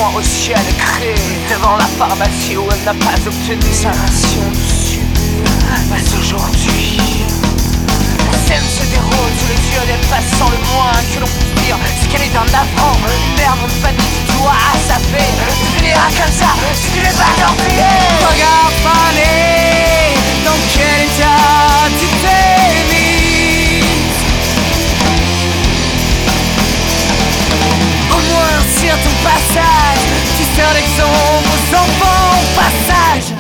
avoir réussi à le créer devant la pharmacie où elle n'a pas obtenu sa ration de subus. Mais aujourd'hui, la scène se déroule sous les yeux des passants. Le moins que l'on puisse dire, c'est qu'elle est un affront, une merde, une famille qui doit à sa paix. Tu finiras comme ça si tu n'es pas torpillé. Regarde faner, dans quel état tu t'es mise. Au moins sur ton passage, tu sers l'exemple aux enfants au passage.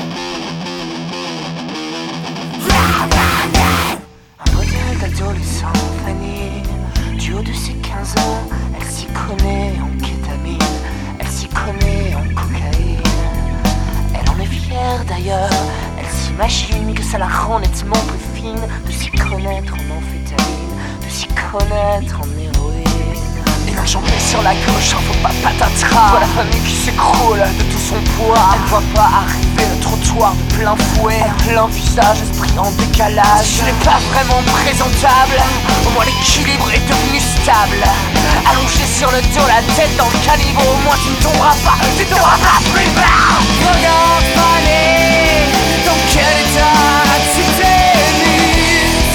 Un modèle d'adolescent, Fanny. Du haut de ses 15 ans, elle s'y connaît en kétamine, elle s'y connaît en cocaïne. Elle en est fière d'ailleurs, elle s'imagine que ça la rend nettement plus fine de s'y connaître en amphétamine, de s'y connaître en héroïne. Et l'enjambée sur la gauche, en faut pas patatras. Voilà la famille qui s'écroule de tout son poids. Elle voit pas arriver le trottoir de plein fouet, plein visage, esprit en décalage. Ce n'est pas vraiment présentable, au moins l'équilibre est devenu stable. Allongé sur le dos, la tête dans le caniveau, au moins tu ne tomberas pas, tu ne tomberas pas plus bas. Regarde faner, dans quel état tu t'es mise.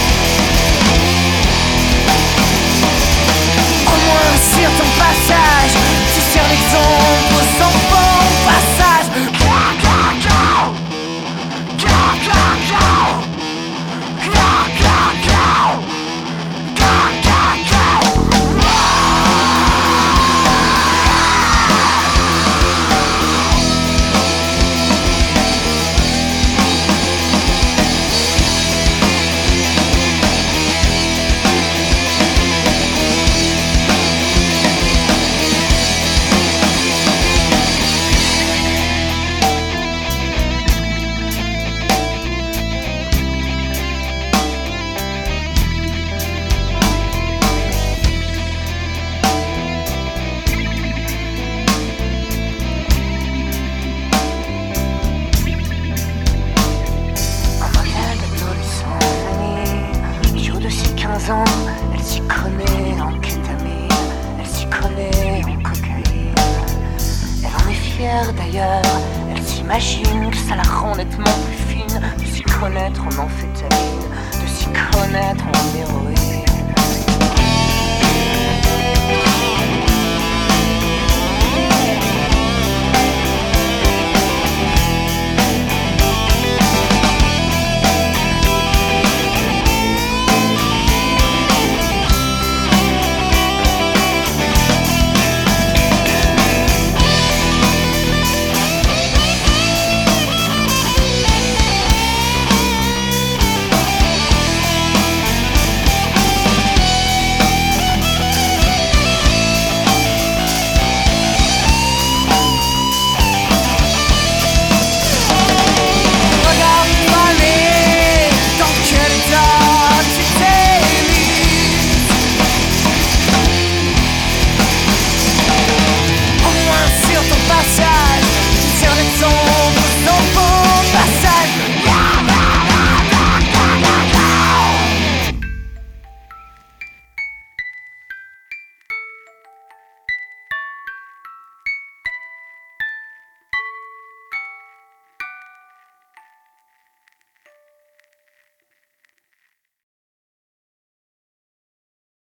Au moins sur ton passage, tu sers l'exemple aux enfants au passage. Elle s'y connaît en kétamine, elle s'y connaît en cocaïne. Elle en est fière d'ailleurs, elle s'imagine que ça la rend nettement plus fine de s'y connaître en amphétamine, de s'y connaître en héroïne.